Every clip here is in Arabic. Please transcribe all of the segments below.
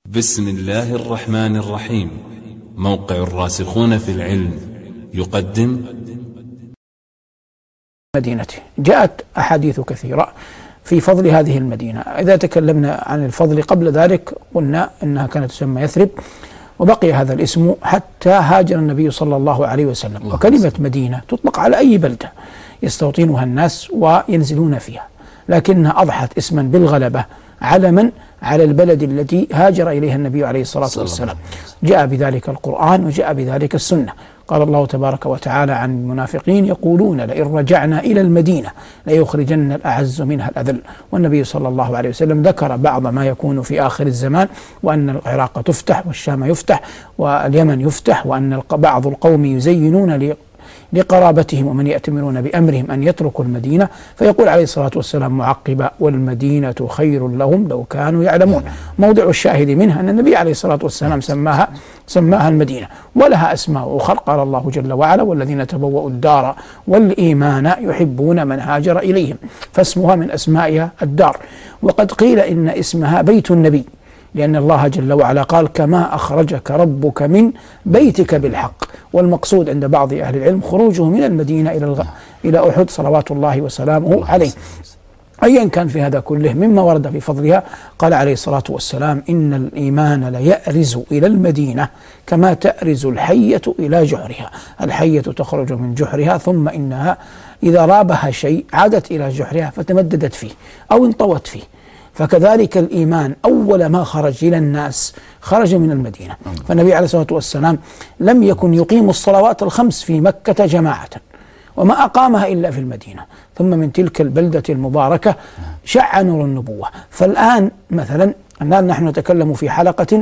بسم الله الرحمن الرحيم. موقع الراسخون في العلم يقدم مدينته. جاءت أحاديث كثيرة في فضل هذه المدينة. إذا تكلمنا عن الفضل قبل ذلك قلنا إنها كانت تسمى يثرب، وبقي هذا الاسم حتى هاجر النبي صلى الله عليه وسلم. وكلمة مدينة تطلق على أي بلدة يستوطنها الناس وينزلون فيها، لكنها أضحت اسما بالغلبة علما على البلد التي هاجر إليها النبي عليه الصلاة والسلام. جاء بذلك القرآن وجاء بذلك السنة. قال الله تبارك وتعالى عن المنافقين: يقولون لئن رجعنا إلى المدينة ليخرجن الأعز منها الأذل. والنبي صلى الله عليه وسلم ذكر بعض ما يكون في آخر الزمان، وأن العراق تفتح والشام يفتح واليمن يفتح، وأن بعض القوم يزينون لقرابتهم ومن يأتمرون بأمرهم أن يتركوا المدينة. فيقول عليه الصلاة والسلام معقبا: والمدينة خير لهم لو كانوا يعلمون. موضع الشاهد منها أن النبي عليه الصلاة والسلام سماها المدينة، ولها أسماء أخرى. قال الله جل وعلا: والذين تبوأوا الدار والإيمان يحبون من هاجر إليهم، فاسمها من أسمائها الدار. وقد قيل إن اسمها بيت النبي، لأن الله جل وعلا قال: كما أخرجك ربك من بيتك بالحق. والمقصود عند بعض أهل العلم خروجه من المدينة إلى أحد صلوات الله وسلامه عليه. أيا كان في هذا كله مما ورد في فضلها، قال عليه الصلاة والسلام: إن الإيمان ليأرز إلى المدينة كما تأرز الحية إلى جحرها. الحية تخرج من جحرها، ثم إنها إذا رابها شيء عادت إلى جحرها فتمددت فيه أو انطوت فيه. فكذلك الإيمان أول ما خرج إلى الناس خرج من المدينة. فالنبي عليه الصلاة والسلام لم يكن يقيم الصلوات الخمس في مكة جماعة، وما أقامها إلا في المدينة. ثم من تلك البلدة المباركة شع نور النبوة. فالآن مثلا نحن نتكلم في حلقة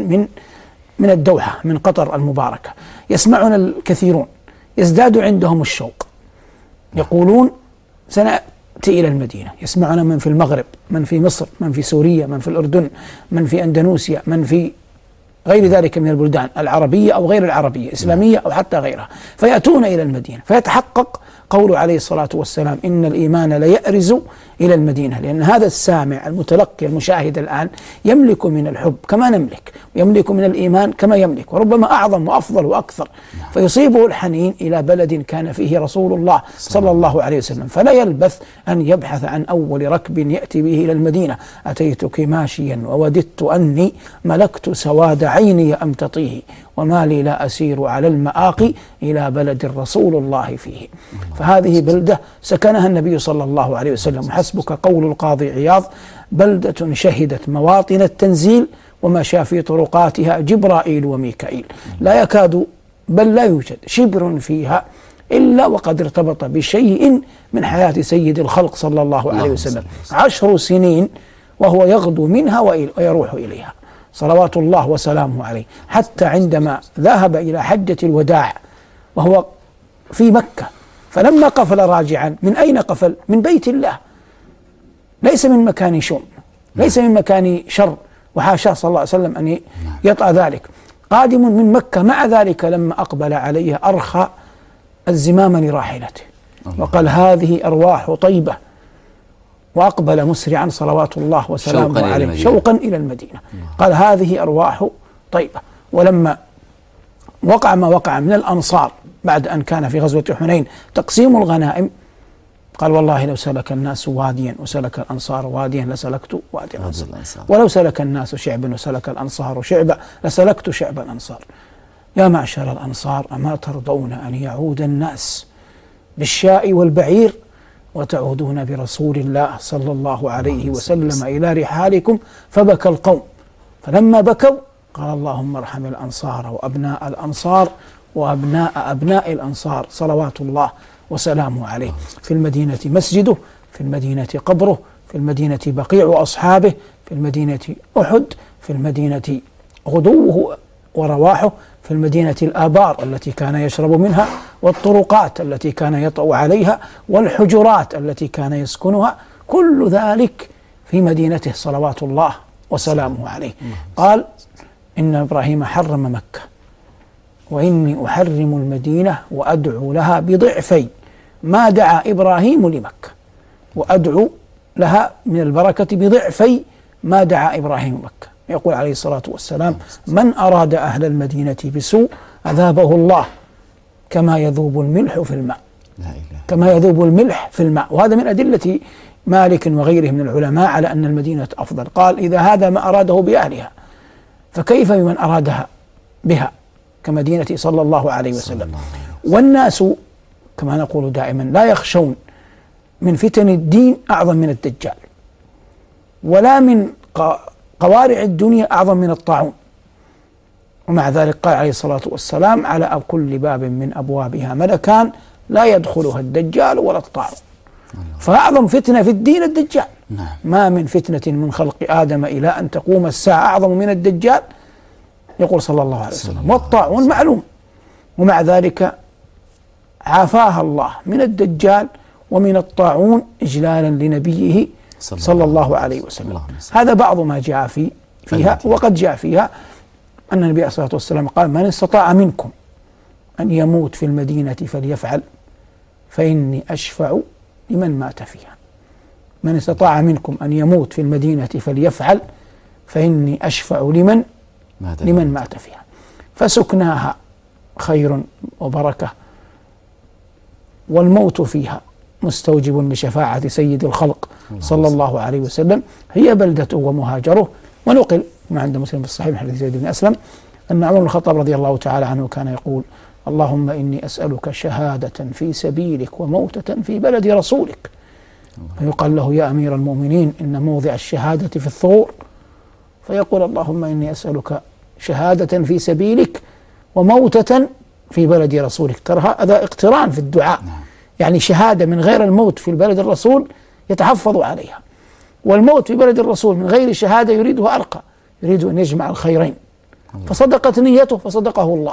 من الدوحة، من قطر المباركة، يسمعنا الكثيرون، يزداد عندهم الشوق، يقولون: سنأتي إلى المدينة. يسمعنا من في المغرب، من في مصر، من في سوريا، من في الأردن، من في أندونيسيا، من في غير ذلك من البلدان العربية أو غير العربية، إسلامية أو حتى غيرها، فيأتون إلى المدينة. فيتحقق قول عليه الصلاة والسلام: إن الإيمان ليأرز إلى المدينة، لأن هذا السامع المتلقي المشاهد الآن يملك من الحب كما نملك، ويملك من الإيمان كما يملك، وربما أعظم وأفضل وأكثر. فيصيبه الحنين إلى بلد كان فيه رسول الله صلى الله عليه وسلم، فلا يلبث أن يبحث عن أول ركب يأتي به إلى المدينة. أتيتك ماشيا ووددت أني ملكت سواد عيني أمتطيه، وما لي لا أسير على المآقي إلى بلد رسول الله فيه. فهذه بلدة سكنها النبي صلى الله عليه وسلم. حسبك قول القاضي عياض: بلدة شهدت مواطن التنزيل وما شاء في طرقاتها جبرائيل وميكائيل. لا يكاد بل لا يوجد شبر فيها إلا وقد ارتبط بشيء من حياة سيد الخلق صلى الله عليه وسلم. 10 سنين وهو يغدو منها ويروح إليها صلوات الله وسلامه عليه، حتى عندما ذهب إلى حجة الوداع وهو في مكة، فلما قفل راجعا، من أين قفل؟ من بيت الله، ليس من مكان شؤم، ليس من مكان شر، وحاشاه صلى الله عليه وسلم أن يطأ ذلك. قادم من مكة، مع ذلك لما أقبل عليها أرخى الزمام لراحلته وقال: هذه أرواح طيبة، وأقبل مسرعا صلوات الله وسلامه عليه شوقا إلى المدينة. قال: هذه أرواح طيبة. ولما وقع ما وقع من الأنصار بعد أن كان في غزوة حنين تقسيم الغنائم، قال: والله لو سلك الناس واديا وسلك الأنصار واديا لسلكت وادي الأنصار، ولو سلك الناس شعبا وسلك الأنصار شعبا لسلكت شعب الأنصار. يا معشر الأنصار، أما ترضون أن يعود الناس بالشاء والبعير وتعودون برسول الله صلى الله عليه وسلم إلى رحالكم؟ فبكى القوم. فلما بكوا قال: اللهم ارحم الأنصار وأبناء الأنصار وأبناء أبناء الأنصار صلوات الله وسلامه عليه. في المدينة مسجده، في المدينة قبره، في المدينة بقيع أصحابه، في المدينة أحد، في المدينة غدوه ورواحه، في المدينة الآبار التي كان يشرب منها، والطرقات التي كان يطأ عليها، والحجرات التي كان يسكنها، كل ذلك في مدينته صلوات الله وسلامه عليه. قال: إن إبراهيم حرم مكة وإني أحرم المدينة وأدعو لها بضعفي ما دعا إبراهيم لمكة، وأدعو لها من البركة بضعفي ما دعا إبراهيم مكة. يقول عليه الصلاة والسلام: من أراد أهل المدينة بسوء أذابه الله كما يذوب الملح في الماء. كما يذوب الملح في الماء. وهذا من أدلة مالك وغيره من العلماء على أن المدينة أفضل. قال: إذا هذا ما أراده بأهلها فكيف بمن أرادها بها كمدينة صلى الله عليه وسلم. والناس كما نقول دائما لا يخشون من فتن الدين أعظم من الدجال، ولا من قوارع الدنيا أعظم من الطاعون. ومع ذلك قال عليه الصلاة والسلام: على كل باب من أبوابها ملكان لا يدخلها الدجال ولا الطاعون. فأعظم فتنة في الدين الدجال. ما من فتنة من خلق آدم إلى أن تقوم الساعة أعظم من الدجال، يقول صلى الله عليه وسلم. والطاعون معلوم، ومع ذلك عافاها الله من الدجال ومن الطاعون إجلالا لنبيه صلى الله عليه وسلم. هذا بعض ما جاء فيها. وقد جاء فيها أن النبي عليه الصلاة والسلام قال: من استطاع منكم أن يموت في المدينة فليفعل فإني أشفع لمن مات فيها. من استطاع منكم أن يموت في المدينة فليفعل فإني أشفع لمن مات فيها. فسكناها خير وبركة، والموت فيها مستوجب لشفاعة سيد الخلق صلى الله عليه وسلم. هي بلدة ومهاجره. ونقل ما عند مسلم في الصحيح من حديث زيد بن أسلم أن عمر بن الخطاب رضي الله تعالى عنه كان يقول: اللهم إني أسألك شهادة في سبيلك وموتة في بلد رسولك. فيقال له: يا أمير المؤمنين إن موضع الشهادة في الثغور. فيقول: اللهم إني أسألك شهادة في سبيلك وموتة في بلد رسولك. ترى هذا اقتران في الدعاء، يعني شهادة من غير الموت في البلد الرسول يتحفظ عليها، والموت في بلد الرسول من غير شهادة يريده أرقى، يريد أن يجمع الخيرين. فصدقت نيته فصدقه الله.